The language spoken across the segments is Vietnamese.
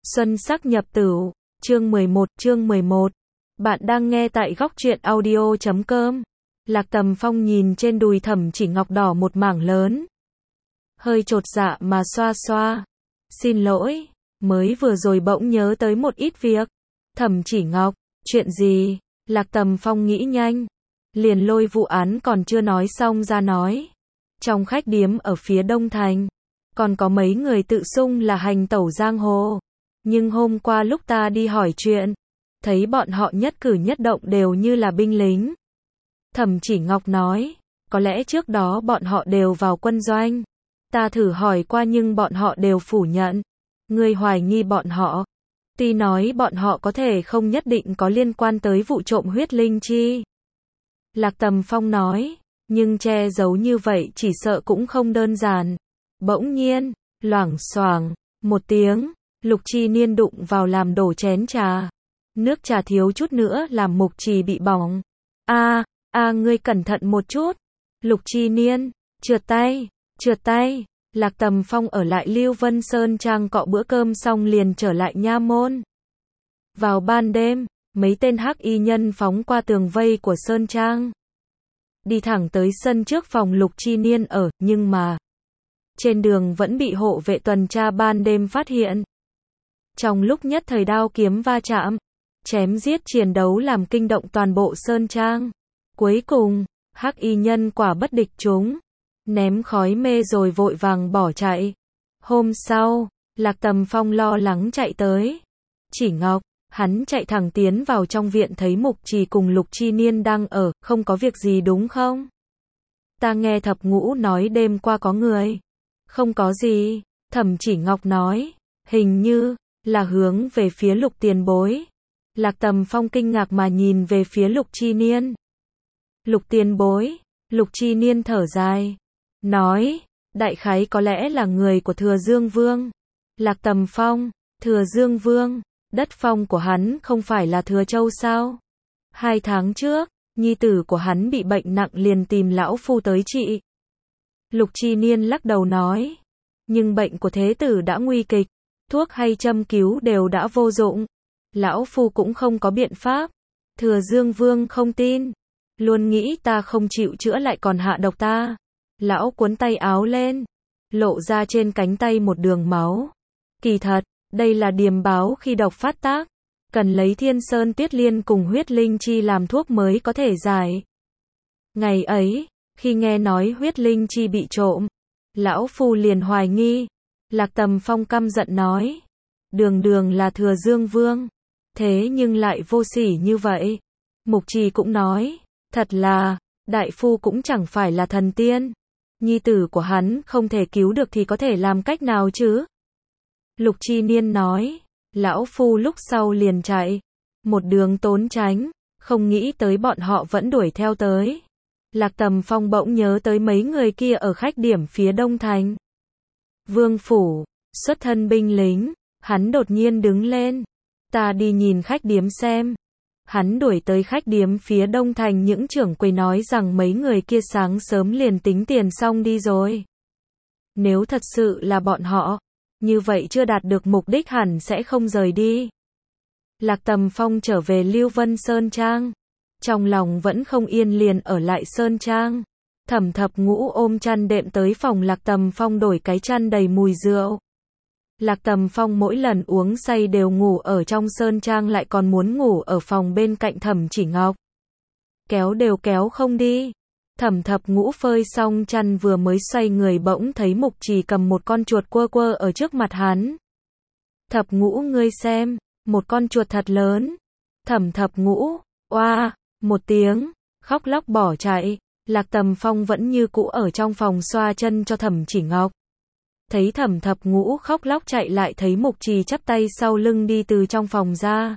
Xuân sắc nhập tửu, chương 11. Bạn đang nghe tại góc truyện audio.com. Lạc Tầm Phong nhìn trên đùi Thẩm Chỉ Ngọc đỏ một mảng lớn. Hơi chột dạ mà xoa xoa. Xin lỗi, mới vừa rồi bỗng nhớ tới một ít việc. Thẩm Chỉ Ngọc, chuyện gì? Lạc Tầm Phong nghĩ nhanh. Liền lôi vụ án còn chưa nói xong ra nói. Trong khách điếm ở phía Đông Thành, còn có mấy người tự xưng là hành tẩu giang hồ. Nhưng hôm qua lúc ta đi hỏi chuyện, thấy bọn họ nhất cử nhất động đều như là binh lính. Thẩm Chỉ Ngọc nói, có lẽ trước đó bọn họ đều vào quân doanh. Ta thử hỏi qua nhưng bọn họ đều phủ nhận. Ngươi hoài nghi bọn họ. Tuy nói bọn họ có thể không nhất định có liên quan tới vụ trộm huyết linh chi. Lạc Tầm Phong nói, nhưng che giấu như vậy chỉ sợ cũng không đơn giản. Bỗng nhiên, loảng xoảng, một tiếng, Lục Chi Niên đụng vào làm đổ chén trà. Nước trà thiếu chút nữa làm Mục Trì bị bỏng. Ngươi cẩn thận một chút. Lục Chi Niên, trượt tay. Lạc Tầm Phong ở lại Lưu Vân Sơn Trang cọ bữa cơm xong liền trở lại nha môn. Vào ban đêm, mấy tên hắc y nhân phóng qua tường vây của Sơn Trang. Đi thẳng tới sân trước phòng Lục Chi Niên ở, nhưng mà trên đường vẫn bị hộ vệ tuần tra ban đêm phát hiện. Trong lúc nhất thời đao kiếm va chạm, chém giết chiến đấu làm kinh động toàn bộ Sơn Trang. Cuối cùng, hắc y nhân quả bất địch chúng, ném khói mê rồi vội vàng bỏ chạy. Hôm sau, Lạc Tầm Phong lo lắng chạy tới. Chỉ Ngọc, hắn chạy thẳng tiến vào trong viện thấy Mục Trì cùng Lục Chi Niên đang ở, không có việc gì đúng không? Ta nghe Thập Ngũ nói đêm qua có người. Không có gì, Thẩm Chỉ Ngọc nói, hình như là hướng về phía Lục tiền bối. Lạc Tầm Phong kinh ngạc mà nhìn về phía Lục Chi Niên. Lục tiền bối, Lục Chi Niên thở dài, nói, đại khái có lẽ là người của Thừa Dương Vương. Lạc Tầm Phong, Thừa Dương Vương, đất phong của hắn không phải là Thừa Châu sao? 2 tháng trước, nhi tử của hắn bị bệnh nặng liền tìm lão phu tới trị. Lục Chi Niên lắc đầu nói, nhưng bệnh của thế tử đã nguy kịch, thuốc hay châm cứu đều đã vô dụng. Lão phu cũng không có biện pháp. Thừa Dương Vương không tin, luôn nghĩ ta không chịu chữa lại còn hạ độc ta. Lão cuốn tay áo lên, lộ ra trên cánh tay một đường máu. Kỳ thật, đây là điềm báo khi độc phát tác, cần lấy Thiên Sơn Tuyết Liên cùng huyết linh chi làm thuốc mới có thể giải. Ngày ấy, khi nghe nói huyết linh chi bị trộm, lão phu liền hoài nghi. Lạc Tầm Phong căm giận nói, đường là Thừa Dương Vương, thế nhưng lại vô sỉ như vậy. Mục Trì cũng nói, thật là, đại phu cũng chẳng phải là thần tiên. Nhi tử của hắn không thể cứu được thì có thể làm cách nào chứ? Lục Chi Niên nói, lão phu lúc sau liền chạy, một đường tốn tránh, không nghĩ tới bọn họ vẫn đuổi theo tới. Lạc Tầm Phong bỗng nhớ tới mấy người kia ở khách điểm phía Đông Thành. Vương phủ, xuất thân binh lính, hắn đột nhiên đứng lên. Ta đi nhìn khách điếm xem. Hắn đuổi tới khách điếm phía Đông Thành, những trưởng quầy nói rằng mấy người kia sáng sớm liền tính tiền xong đi rồi. Nếu thật sự là bọn họ, như vậy chưa đạt được mục đích hẳn sẽ không rời đi. Lạc Tầm Phong trở về Lưu Vân Sơn Trang. Trong lòng vẫn không yên liền ở lại Sơn Trang. Thập Ngũ ôm chăn đệm tới phòng Lạc Tầm Phong đổi cái chăn đầy mùi rượu. Lạc Tầm Phong mỗi lần uống say đều ngủ ở trong Sơn Trang, lại còn muốn ngủ ở phòng bên cạnh Thẩm Chỉ Ngọc. Kéo đều kéo không đi. Thập Ngũ phơi xong chăn vừa mới xoay người bỗng thấy Mục Trì cầm một con chuột quơ ở trước mặt hắn. Thập Ngũ ngươi xem, một con chuột thật lớn. Thập Ngũ, oa, một tiếng, khóc lóc bỏ chạy. Lạc Tầm Phong vẫn như cũ ở trong phòng xoa chân cho Thẩm Chỉ Ngọc. Thấy Thập Ngũ khóc lóc chạy lại thấy Mục Trì chắp tay sau lưng đi từ trong phòng ra.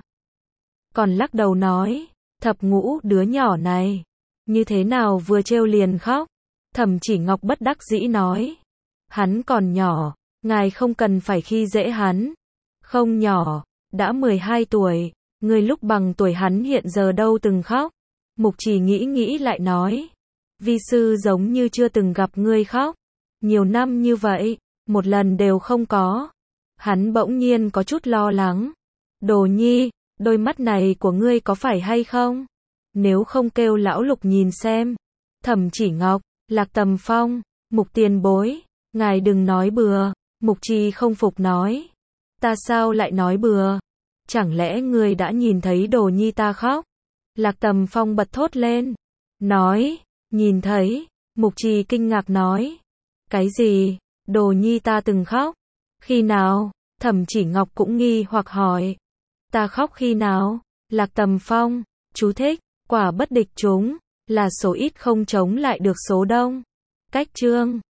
Còn lắc đầu nói, Thập Ngũ đứa nhỏ này, như thế nào vừa trêu liền khóc. Thẩm Chỉ Ngọc bất đắc dĩ nói, hắn còn nhỏ, ngài không cần phải khi dễ hắn. Không nhỏ, đã 12 tuổi, người lúc bằng tuổi hắn hiện giờ đâu từng khóc. Mục Trì nghĩ lại nói, vi sư giống như chưa từng gặp ngươi khóc. Nhiều năm như vậy, một lần đều không có. Hắn bỗng nhiên có chút lo lắng. Đồ Nhi, đôi mắt này của ngươi có phải hay không? Nếu không kêu lão Lục nhìn xem. Thẩm Chỉ Ngọc, Lạc Tầm Phong, Mục tiền bối, ngài đừng nói bừa. Mục Trì không phục nói. Ta sao lại nói bừa? Chẳng lẽ ngươi đã nhìn thấy Đồ Nhi ta khóc? Lạc Tầm Phong bật thốt lên. Nói, nhìn thấy. Mục Trì kinh ngạc nói. Cái gì? Đồ Nhi ta từng khóc? Khi nào? Thẩm Chỉ Ngọc cũng nghi hoặc hỏi. Ta khóc khi nào? Lạc Tầm Phong, chú thích, quả bất địch chúng, là số ít không chống lại được số đông. Cách chương